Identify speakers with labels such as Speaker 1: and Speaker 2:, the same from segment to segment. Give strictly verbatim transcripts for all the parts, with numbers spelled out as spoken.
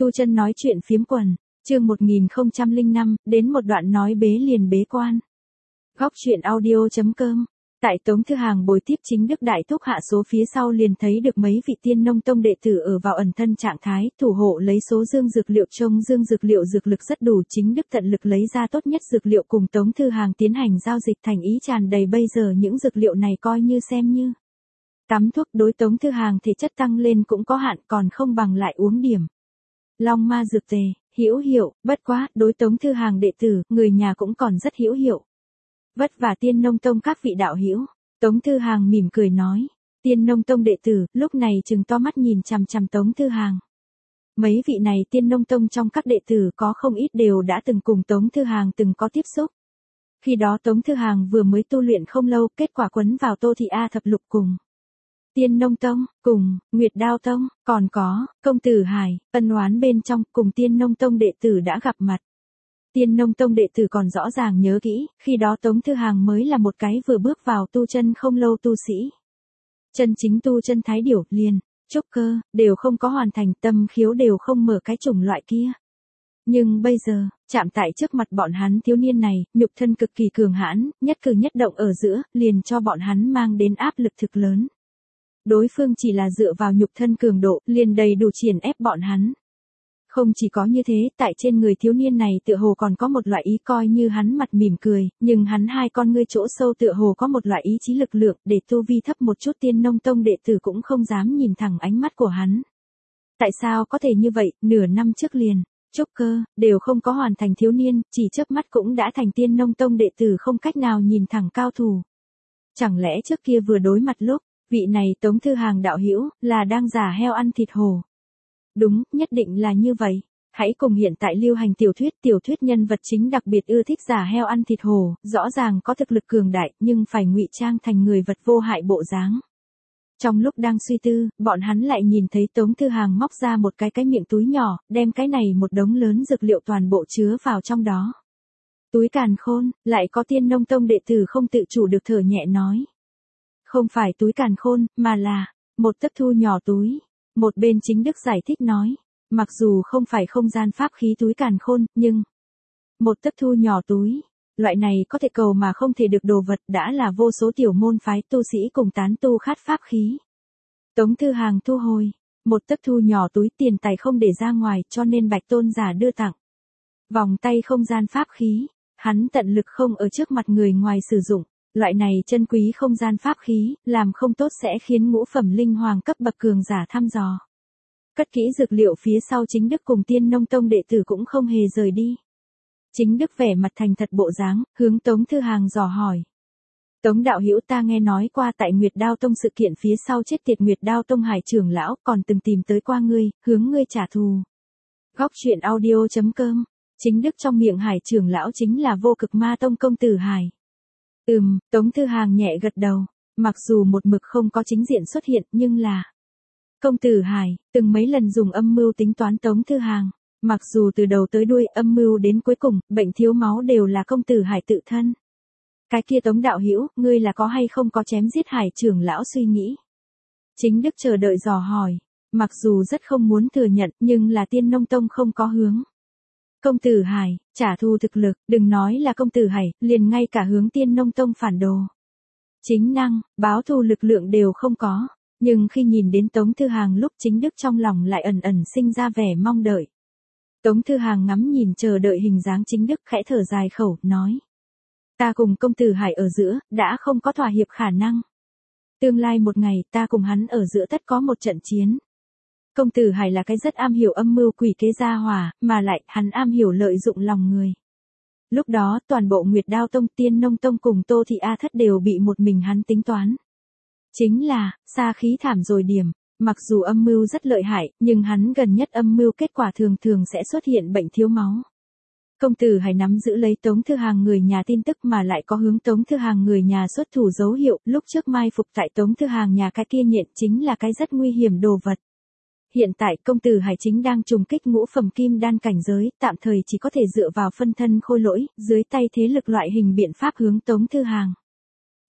Speaker 1: Tu chân nói chuyện phiếm quần, chương một nghìn không trăm lẻ năm, đến một đoạn nói bế liền bế quan. Góc truyện audio chấm com. Tại Tống Thư Hàng bồi tiếp Chính Đức Đại Thúc hạ số phía sau liền thấy được mấy vị Tiên Nông Tông đệ tử ở vào ẩn thân trạng thái, thủ hộ lấy số dương dược liệu, trông dương dược liệu dược lực rất đủ, Chính Đức tận lực lấy ra tốt nhất dược liệu cùng Tống Thư Hàng tiến hành giao dịch, thành ý tràn đầy. Bây giờ những dược liệu này coi như xem như tắm thuốc, đối Tống Thư Hàng thể chất tăng lên cũng có hạn, còn không bằng lại uống điểm Long Ma dược tề, hữu hiệu, bất quá, đối Tống Thư Hàng đệ tử, người nhà cũng còn rất hữu hiệu. Vất vả Tiên Nông Tông các vị đạo hữu. Tống Thư Hàng mỉm cười nói. Tiên Nông Tông đệ tử, lúc này trừng to mắt nhìn chằm chằm Tống Thư Hàng. Mấy vị này Tiên Nông Tông trong các đệ tử có không ít đều đã từng cùng Tống Thư Hàng từng có tiếp xúc. Khi đó Tống Thư Hàng vừa mới tu luyện không lâu, kết quả quấn vào Tô Thị A thập lục cùng Tiên Nông Tông, cùng Nguyệt Đao Tông, còn có Công Tử Hải, ân oán bên trong, cùng Tiên Nông Tông đệ tử đã gặp mặt. Tiên Nông Tông đệ tử còn rõ ràng nhớ kỹ, khi đó Tống Thư Hàng mới là một cái vừa bước vào tu chân không lâu tu sĩ. Chân chính tu chân thái điểu, liền, trúc cơ, đều không có hoàn thành, tâm khiếu đều không mở cái chủng loại kia. Nhưng bây giờ, chạm tại trước mặt bọn hắn thiếu niên này, nhục thân cực kỳ cường hãn, nhất cử nhất động ở giữa, liền cho bọn hắn mang đến áp lực thực lớn. Đối phương chỉ là dựa vào nhục thân cường độ, liền đầy đủ triển ép bọn hắn. Không chỉ có như thế, tại trên người thiếu niên này tựa hồ còn có một loại ý, coi như hắn mặt mỉm cười, nhưng hắn hai con ngươi chỗ sâu tựa hồ có một loại ý chí lực lượng, để tu vi thấp một chút Tiên Nông Tông đệ tử cũng không dám nhìn thẳng ánh mắt của hắn. Tại sao có thể như vậy, nửa năm trước liền, trúc cơ, đều không có hoàn thành thiếu niên, chỉ chớp mắt cũng đã thành Tiên Nông Tông đệ tử không cách nào nhìn thẳng cao thủ. Chẳng lẽ trước kia vừa đối mặt lúc, vị này Tống Thư Hàng đạo hữu là đang giả heo ăn thịt hổ? Đúng, nhất định là như vậy. Hãy cùng hiện tại lưu hành tiểu thuyết, tiểu thuyết nhân vật chính đặc biệt ưa thích giả heo ăn thịt hổ, rõ ràng có thực lực cường đại, nhưng phải ngụy trang thành người vật vô hại bộ dáng. Trong lúc đang suy tư, bọn hắn lại nhìn thấy Tống Thư Hàng móc ra một cái cái miệng túi nhỏ, đem cái này một đống lớn dược liệu toàn bộ chứa vào trong đó. Túi càn khôn, lại có Tiên Nông Tông đệ tử không tự chủ được thở nhẹ nói. Không phải túi càn khôn, mà là một tấc thu nhỏ túi. Một bên Chính Đức giải thích nói, mặc dù không phải không gian pháp khí túi càn khôn, nhưng một tấc thu nhỏ túi, loại này có thể cầu mà không thể được đồ vật đã là vô số tiểu môn phái tu sĩ cùng tán tu khát pháp khí. Tống Thư Hàng thu hồi, một tấc thu nhỏ túi, tiền tài không để ra ngoài, cho nên Bạch Tôn giả đưa tặng. Vòng tay không gian pháp khí, hắn tận lực không ở trước mặt người ngoài sử dụng. Loại này chân quý không gian pháp khí, làm không tốt sẽ khiến ngũ phẩm linh hoàng cấp bậc cường giả thăm dò. Cất kỹ dược liệu phía sau, Chính Đức cùng Tiên Nông Tông đệ tử cũng không hề rời đi. Chính Đức vẻ mặt thành thật bộ dáng, hướng Tống Thư Hàng dò hỏi. Tống đạo hữu, ta nghe nói qua tại Nguyệt Đao Tông sự kiện phía sau chết tiệt Nguyệt Đao Tông Hải trưởng lão, còn từng tìm tới qua ngươi, hướng ngươi trả thù. Góc truyện audio chấm com. Chính Đức trong miệng Hải trưởng lão chính là Vô Cực Ma Tông Công Tử Hải. Ừm, Tống Thư Hàng nhẹ gật đầu, mặc dù một mực không có chính diện xuất hiện, nhưng là Công Tử Hải, từng mấy lần dùng âm mưu tính toán Tống Thư Hàng, mặc dù từ đầu tới đuôi, âm mưu đến cuối cùng, bệnh thiếu máu đều là Công Tử Hải tự thân. Cái kia Tống đạo hữu, ngươi là có hay không có chém giết Hải trưởng lão suy nghĩ? Chính Đức chờ đợi dò hỏi, mặc dù rất không muốn thừa nhận, nhưng là Tiên Nông Tông không có hướng Công Tử Hải trả thù thực lực, đừng nói là Công Tử Hải, liền ngay cả hướng Tiên Nông Tông phản đồ, chính năng, báo thù lực lượng đều không có. Nhưng khi nhìn đến Tống Thư Hàng lúc, Chính Đức trong lòng lại ẩn ẩn sinh ra vẻ mong đợi. Tống Thư Hàng ngắm nhìn chờ đợi hình dáng Chính Đức, khẽ thở dài khẩu, nói. Ta cùng Công Tử Hải ở giữa, đã không có thỏa hiệp khả năng. Tương lai một ngày, ta cùng hắn ở giữa tất có một trận chiến. Công Tử Hải là cái rất am hiểu âm mưu quỷ kế gia hỏa, mà lại, hắn am hiểu lợi dụng lòng người. Lúc đó, toàn bộ Nguyệt Đao Tông, Tiên Nông Tông cùng Tô Thị A Thất đều bị một mình hắn tính toán. Chính là, xa khí thảm rồi điểm, mặc dù âm mưu rất lợi hại, nhưng hắn gần nhất âm mưu kết quả thường thường sẽ xuất hiện bệnh thiếu máu. Công Tử Hải nắm giữ lấy Tống Thư Hàng người nhà tin tức mà lại có hướng Tống Thư Hàng người nhà xuất thủ dấu hiệu, lúc trước mai phục tại Tống Thư Hàng nhà cái kia nhện chính là cái rất nguy hiểm đồ vật. Hiện tại Công Tử Hải chính đang trùng kích ngũ phẩm kim đan cảnh giới, tạm thời chỉ có thể dựa vào phân thân khôi lỗi, dưới tay thế lực loại hình biện pháp hướng Tống Thư Hàng.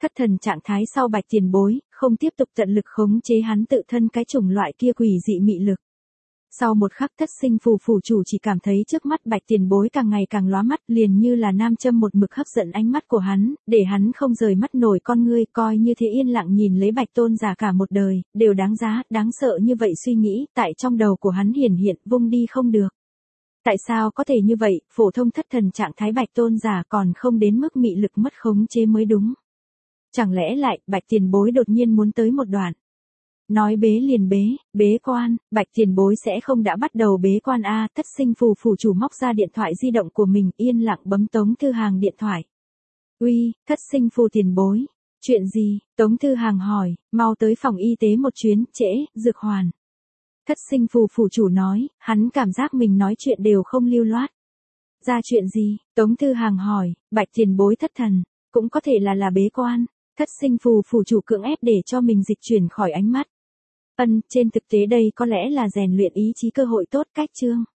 Speaker 1: Thất thần trạng thái sau Bạch tiền bối, không tiếp tục tận lực khống chế hắn tự thân cái chủng loại kia quỷ dị mị lực. Sau một khắc thất sinh phù phủ chủ chỉ cảm thấy trước mắt Bạch tiền bối càng ngày càng lóa mắt, liền như là nam châm một mực hấp dẫn ánh mắt của hắn, để hắn không rời mắt nổi con ngươi, coi như thế yên lặng nhìn lấy Bạch tôn giả cả một đời, đều đáng giá, đáng sợ như vậy suy nghĩ, tại trong đầu của hắn hiển hiện, vung đi không được. Tại sao có thể như vậy, phổ thông thất thần trạng thái Bạch tôn giả còn không đến mức mị lực mất khống chế mới đúng. Chẳng lẽ lại, Bạch tiền bối đột nhiên muốn tới một đoạn. Nói bế liền bế, bế quan, Bạch tiền bối sẽ không đã bắt đầu bế quan a. Thất sinh phù phủ chủ móc ra điện thoại di động của mình, yên lặng bấm Tống Thư Hàng điện thoại. Uy, thất sinh phù tiền bối. Chuyện gì? Tống Thư Hàng hỏi, mau tới phòng y tế một chuyến, trễ, dược hoàn. Thất sinh phù phủ chủ nói, hắn cảm giác mình nói chuyện đều không lưu loát. Ra chuyện gì? Tống Thư Hàng hỏi, Bạch tiền bối thất thần, cũng có thể là là bế quan. Thất sinh phù phủ chủ cưỡng ép để cho mình dịch chuyển khỏi ánh mắt. Ân, trên thực tế đây có lẽ là rèn luyện ý chí cơ hội tốt cách chương.